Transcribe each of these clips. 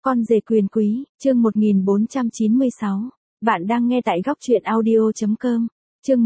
Con rể quyền quý, chương 1496. Bạn đang nghe tại góc truyện audio.com. Chương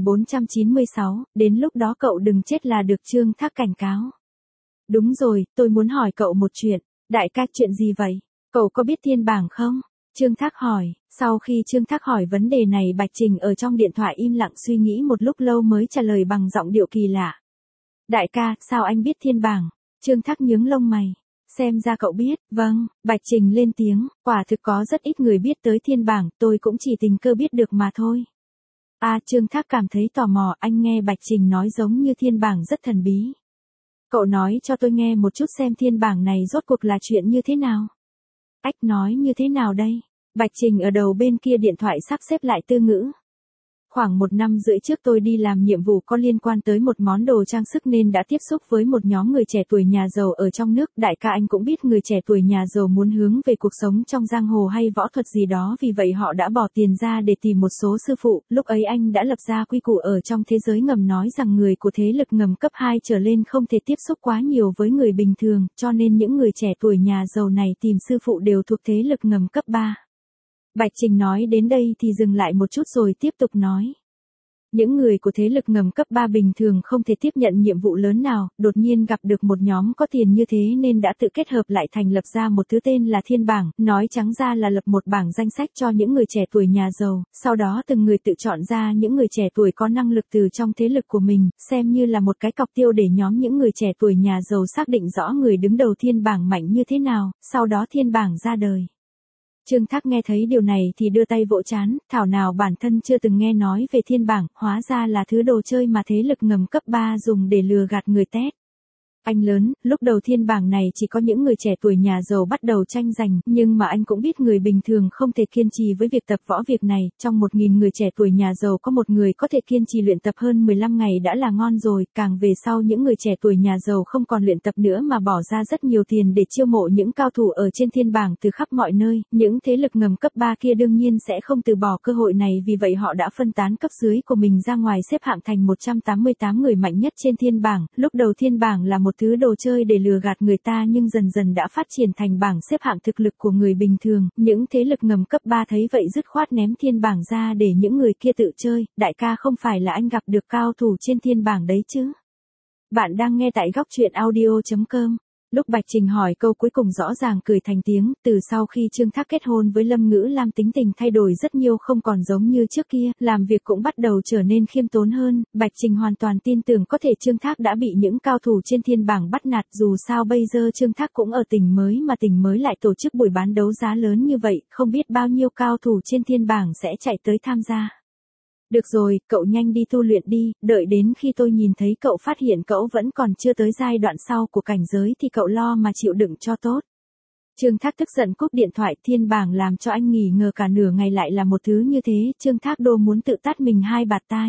1496, đến lúc đó cậu đừng chết là được, Trương Thác cảnh cáo. Đúng rồi, tôi muốn hỏi cậu một chuyện. Đại ca, chuyện gì vậy? Cậu có biết thiên bảng không? Trương Thác hỏi. Sau khi Trương Thác hỏi vấn đề này, Bạch Trình ở trong điện thoại im lặng suy nghĩ một lúc lâu mới trả lời bằng giọng điệu kỳ lạ. Đại ca, sao anh biết thiên bảng? Trương Thác nhướng lông mày. Xem ra cậu biết. Vâng, Bạch Trình lên tiếng, quả thực có rất ít người biết tới thiên bảng, tôi cũng chỉ tình cờ biết được mà thôi. Trương Thác cảm thấy tò mò, anh nghe Bạch Trình nói giống như thiên bảng rất thần bí. Cậu nói cho tôi nghe một chút xem thiên bảng này rốt cuộc là chuyện như thế nào. Ách, nói như thế nào đây? Bạch Trình ở đầu bên kia điện thoại sắp xếp lại tư ngữ. Khoảng 1 năm rưỡi trước tôi đi làm nhiệm vụ có liên quan tới một món đồ trang sức nên đã tiếp xúc với một nhóm người trẻ tuổi nhà giàu ở trong nước. Đại ca anh cũng biết người trẻ tuổi nhà giàu muốn hướng về cuộc sống trong giang hồ hay võ thuật gì đó, vì vậy họ đã bỏ tiền ra để tìm một số sư phụ. Lúc ấy anh đã lập ra quy củ ở trong thế giới ngầm nói rằng người của thế lực ngầm cấp 2 trở lên không thể tiếp xúc quá nhiều với người bình thường, cho nên những người trẻ tuổi nhà giàu này tìm sư phụ đều thuộc thế lực ngầm cấp 3. Bạch Trình nói đến đây thì dừng lại một chút rồi tiếp tục nói. Những người của thế lực ngầm cấp 3 bình thường không thể tiếp nhận nhiệm vụ lớn nào, đột nhiên gặp được một nhóm có tiền như thế nên đã tự kết hợp lại thành lập ra một thứ tên là thiên bảng, nói trắng ra là lập một bảng danh sách cho những người trẻ tuổi nhà giàu, sau đó từng người tự chọn ra những người trẻ tuổi có năng lực từ trong thế lực của mình, xem như là một cái cọc tiêu để nhóm những người trẻ tuổi nhà giàu xác định rõ người đứng đầu thiên bảng mạnh như thế nào, sau đó thiên bảng ra đời. Trương Thác nghe thấy điều này thì đưa tay vỗ trán, thảo nào bản thân chưa từng nghe nói về thiên bảng, hóa ra là thứ đồ chơi mà thế lực ngầm cấp 3 dùng để lừa gạt người tét. Anh lớn, lúc đầu thiên bảng này chỉ có những người trẻ tuổi nhà giàu bắt đầu tranh giành, nhưng mà anh cũng biết người bình thường không thể kiên trì với việc tập võ việc này, trong 1.000 người trẻ tuổi nhà giàu có một người có thể kiên trì luyện tập hơn 15 ngày đã là ngon rồi, càng về sau những người trẻ tuổi nhà giàu không còn luyện tập nữa mà bỏ ra rất nhiều tiền để chiêu mộ những cao thủ ở trên thiên bảng từ khắp mọi nơi, những thế lực ngầm cấp 3 kia đương nhiên sẽ không từ bỏ cơ hội này, vì vậy họ đã phân tán cấp dưới của mình ra ngoài xếp hạng thành 188 người mạnh nhất trên thiên bảng. Lúc đầu thiên bảng là một thứ đồ chơi để lừa gạt người ta nhưng dần dần đã phát triển thành bảng xếp hạng thực lực của người bình thường, những thế lực ngầm cấp 3 thấy vậy dứt khoát ném thiên bảng ra để những người kia tự chơi. Đại ca, không phải là anh gặp được cao thủ trên thiên bảng đấy chứ? Bạn đang nghe tại góc truyện audio.com. Lúc Bạch Trình hỏi câu cuối cùng rõ ràng cười thành tiếng, từ sau khi Trương Thác kết hôn với Lâm Ngữ Lam tính tình thay đổi rất nhiều, không còn giống như trước kia, làm việc cũng bắt đầu trở nên khiêm tốn hơn. Bạch Trình hoàn toàn tin tưởng có thể Trương Thác đã bị những cao thủ trên thiên bảng bắt nạt, dù sao bây giờ Trương Thác cũng ở tỉnh mới mà tỉnh mới lại tổ chức buổi bán đấu giá lớn như vậy, không biết bao nhiêu cao thủ trên thiên bảng sẽ chạy tới tham gia. Được rồi, cậu nhanh đi tu luyện đi, đợi đến khi tôi nhìn thấy cậu phát hiện cậu vẫn còn chưa tới giai đoạn sau của cảnh giới thì cậu lo mà chịu đựng cho tốt. Trương Thác tức giận cúp điện thoại. Thiên bảng làm cho anh nghỉ ngờ cả nửa ngày lại là một thứ như thế, Trương Thác đô muốn tự tát mình 2 bạt tai.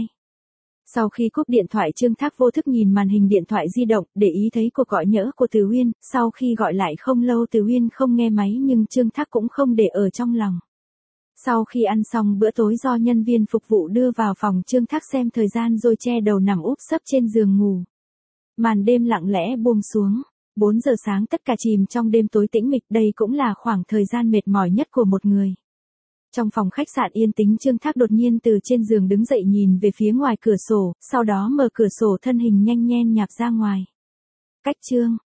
Sau khi cúp điện thoại, Trương Thác vô thức nhìn màn hình điện thoại di động, để ý thấy cuộc gọi nhỡ của Từ Huyên, sau khi gọi lại không lâu Từ Huyên không nghe máy nhưng Trương Thác cũng không để ở trong lòng. Sau khi ăn xong bữa tối do nhân viên phục vụ đưa vào phòng, Trương Thác xem thời gian rồi che đầu nằm úp sấp trên giường ngủ. Màn đêm lặng lẽ buông xuống. 4 giờ sáng tất cả chìm trong đêm tối tĩnh mịch, đây cũng là khoảng thời gian mệt mỏi nhất của một người. Trong phòng khách sạn yên tĩnh, Trương Thác đột nhiên từ trên giường đứng dậy nhìn về phía ngoài cửa sổ, sau đó mở cửa sổ, thân hình nhanh nhen nhạp ra ngoài. Cách Trương